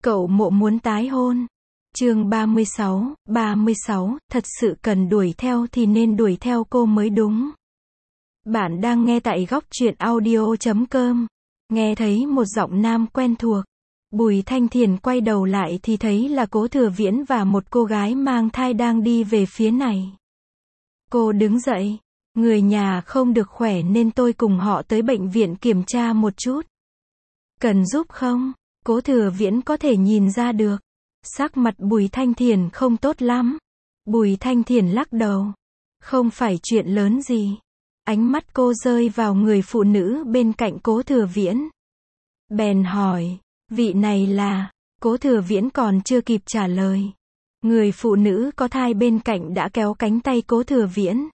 Cậu Mộ muốn tái hôn. Chương 36, thật sự cần đuổi theo thì nên đuổi theo cô mới đúng. Bạn đang nghe tại góc truyện audio.com. Nghe thấy một giọng nam quen thuộc. Bùi Thanh Thiền quay đầu lại thì thấy là Cố Thừa Viễn và một cô gái mang thai đang đi về phía này. Cô đứng dậy. Người nhà không được khỏe nên tôi cùng họ tới bệnh viện kiểm tra một chút. Cần giúp không? Cố Thừa Viễn có thể nhìn ra được. Sắc mặt Bùi Thanh Thiền không tốt lắm. Bùi Thanh Thiền lắc đầu. Không phải chuyện lớn gì. Ánh mắt cô rơi vào người phụ nữ bên cạnh Cố Thừa Viễn. Bèn hỏi, vị này là... Cố Thừa Viễn còn chưa kịp trả lời. Người phụ nữ có thai bên cạnh đã kéo cánh tay Cố Thừa Viễn.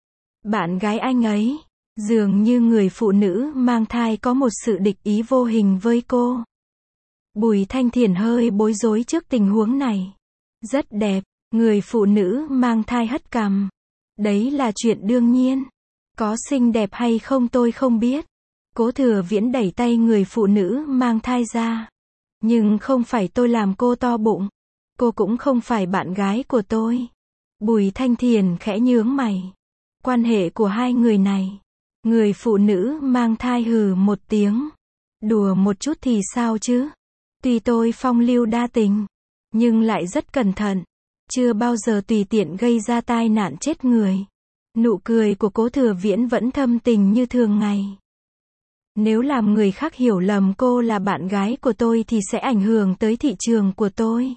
Bạn gái anh ấy. Dường như người phụ nữ mang thai có một sự địch ý vô hình với cô. Bùi Thanh Thiền hơi bối rối trước tình huống này. Rất đẹp, người phụ nữ mang thai hất cằm. Đấy là chuyện đương nhiên. Có xinh đẹp hay không tôi không biết. Cố Thừa Viễn đẩy tay người phụ nữ mang thai ra. Nhưng không phải tôi làm cô to bụng. Cô cũng không phải bạn gái của tôi. Bùi Thanh Thiền khẽ nhướng mày. Quan hệ của hai người này. Người phụ nữ mang thai hừ một tiếng. Đùa một chút thì sao chứ? Tuy tôi phong lưu đa tình, nhưng lại rất cẩn thận. Chưa bao giờ tùy tiện gây ra tai nạn chết người. Nụ cười của Cố Thừa Viễn vẫn thâm tình như thường ngày. Nếu làm người khác hiểu lầm cô là bạn gái của tôi thì sẽ ảnh hưởng tới thị trường của tôi.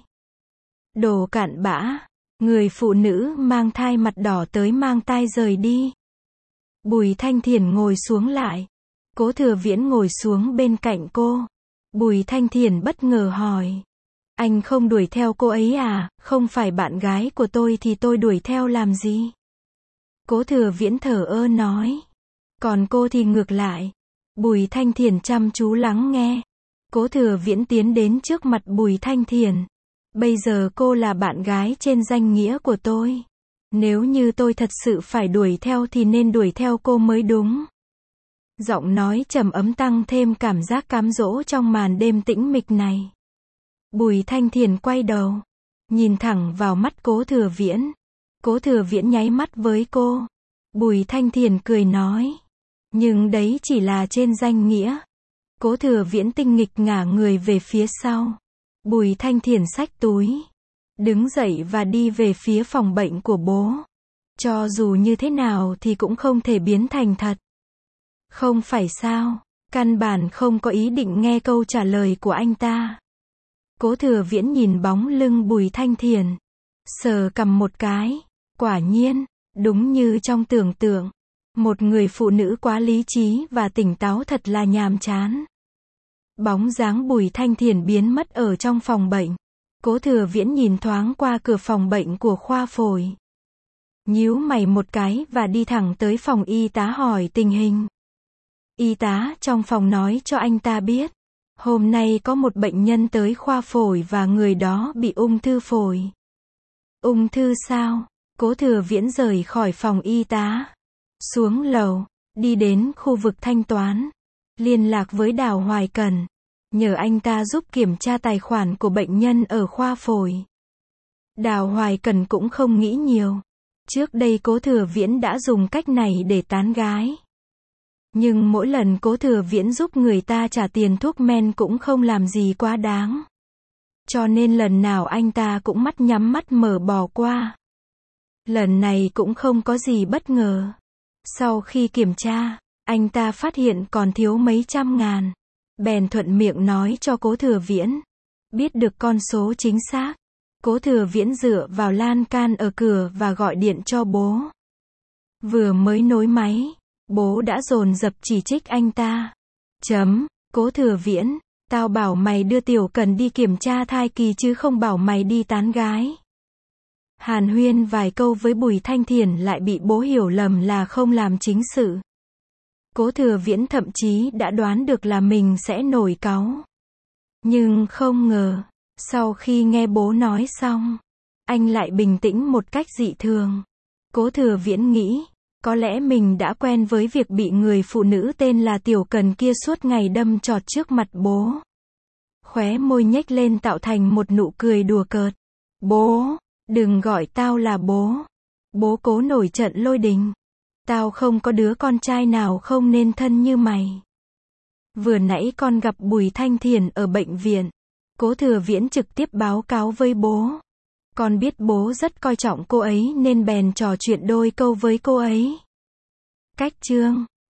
Đồ cặn bã. Người phụ nữ mang thai mặt đỏ tới mang tai rời đi. Bùi Thanh Thiền ngồi xuống lại. Cố Thừa Viễn ngồi xuống bên cạnh cô. Bùi Thanh Thiền bất ngờ hỏi. Anh không đuổi theo cô ấy à? Không phải bạn gái của tôi thì tôi đuổi theo làm gì? Cố Thừa Viễn thở ơ nói. Còn cô thì ngược lại. Bùi Thanh Thiền chăm chú lắng nghe. Cố Thừa Viễn tiến đến trước mặt Bùi Thanh Thiền. Bây giờ cô là bạn gái trên danh nghĩa của tôi. Nếu như tôi thật sự phải đuổi theo thì nên đuổi theo cô mới đúng. Giọng nói trầm ấm tăng thêm cảm giác cám dỗ trong màn đêm tĩnh mịch này. Bùi Thanh Thiền quay đầu. Nhìn thẳng vào mắt Cố Thừa Viễn. Cố Thừa Viễn nháy mắt với cô. Bùi Thanh Thiền cười nói. Nhưng đấy chỉ là trên danh nghĩa. Cố Thừa Viễn tinh nghịch ngả người về phía sau. Bùi Thanh Thiền xách túi. Đứng dậy và đi về phía phòng bệnh của bố. Cho dù như thế nào thì cũng không thể biến thành thật. Không phải sao? Căn bản không có ý định nghe câu trả lời của anh ta. Cố Thừa Viễn nhìn bóng lưng Bùi Thanh Thiền. Sờ cằm một cái. Quả nhiên, đúng như trong tưởng tượng. Một người phụ nữ quá lý trí và tỉnh táo thật là nhàm chán. Bóng dáng Bùi Thanh Thiền biến mất ở trong phòng bệnh. Cố Thừa Viễn nhìn thoáng qua cửa phòng bệnh của khoa phổi. Nhíu mày một cái và đi thẳng tới phòng y tá hỏi tình hình. Y tá trong phòng nói cho anh ta biết. Hôm nay có một bệnh nhân tới khoa phổi và người đó bị ung thư phổi. Ung thư sao? Cố Thừa Viễn rời khỏi phòng y tá. Xuống lầu. Đi đến khu vực thanh toán. Liên lạc với Đào Hoài Cần. Nhờ anh ta giúp kiểm tra tài khoản của bệnh nhân ở khoa phổi. Đào Hoài Cần cũng không nghĩ nhiều. Trước đây Cố Thừa Viễn đã dùng cách này để tán gái. Nhưng mỗi lần Cố Thừa Viễn giúp người ta trả tiền thuốc men cũng không làm gì quá đáng. Cho nên lần nào anh ta cũng mắt nhắm mắt mở bỏ qua. Lần này cũng không có gì bất ngờ. Sau khi kiểm tra, anh ta phát hiện còn thiếu mấy trăm ngàn. Bèn thuận miệng nói cho Cố Thừa Viễn. Biết được con số chính xác. Cố Thừa Viễn dựa vào lan can ở cửa và gọi điện cho bố. Vừa mới nối máy, bố đã dồn dập chỉ trích anh ta. Cố Thừa Viễn, tao bảo mày đưa Tiểu Cần đi kiểm tra thai kỳ chứ không bảo mày đi tán gái. Hàn huyên vài câu với Bùi Thanh Thiền lại bị bố hiểu lầm là không làm chính sự. Cố Thừa Viễn thậm chí đã đoán được là mình sẽ nổi cáu. Nhưng không ngờ, sau khi nghe bố nói xong, anh lại bình tĩnh một cách dị thường. Cố Thừa Viễn nghĩ, có lẽ mình đã quen với việc bị người phụ nữ tên là Tiểu Cần kia suốt ngày đâm chọt trước mặt bố. Khóe môi nhếch lên tạo thành một nụ cười đùa cợt. Bố, đừng gọi tao là bố. Bố Cố nổi trận lôi đình. Tao không có đứa con trai nào không nên thân như mày. Vừa nãy con gặp Bùi Thanh Thiền ở bệnh viện. Cố Thừa Viễn trực tiếp báo cáo với bố. Con biết bố rất coi trọng cô ấy nên bèn trò chuyện đôi câu với cô ấy. Cách chương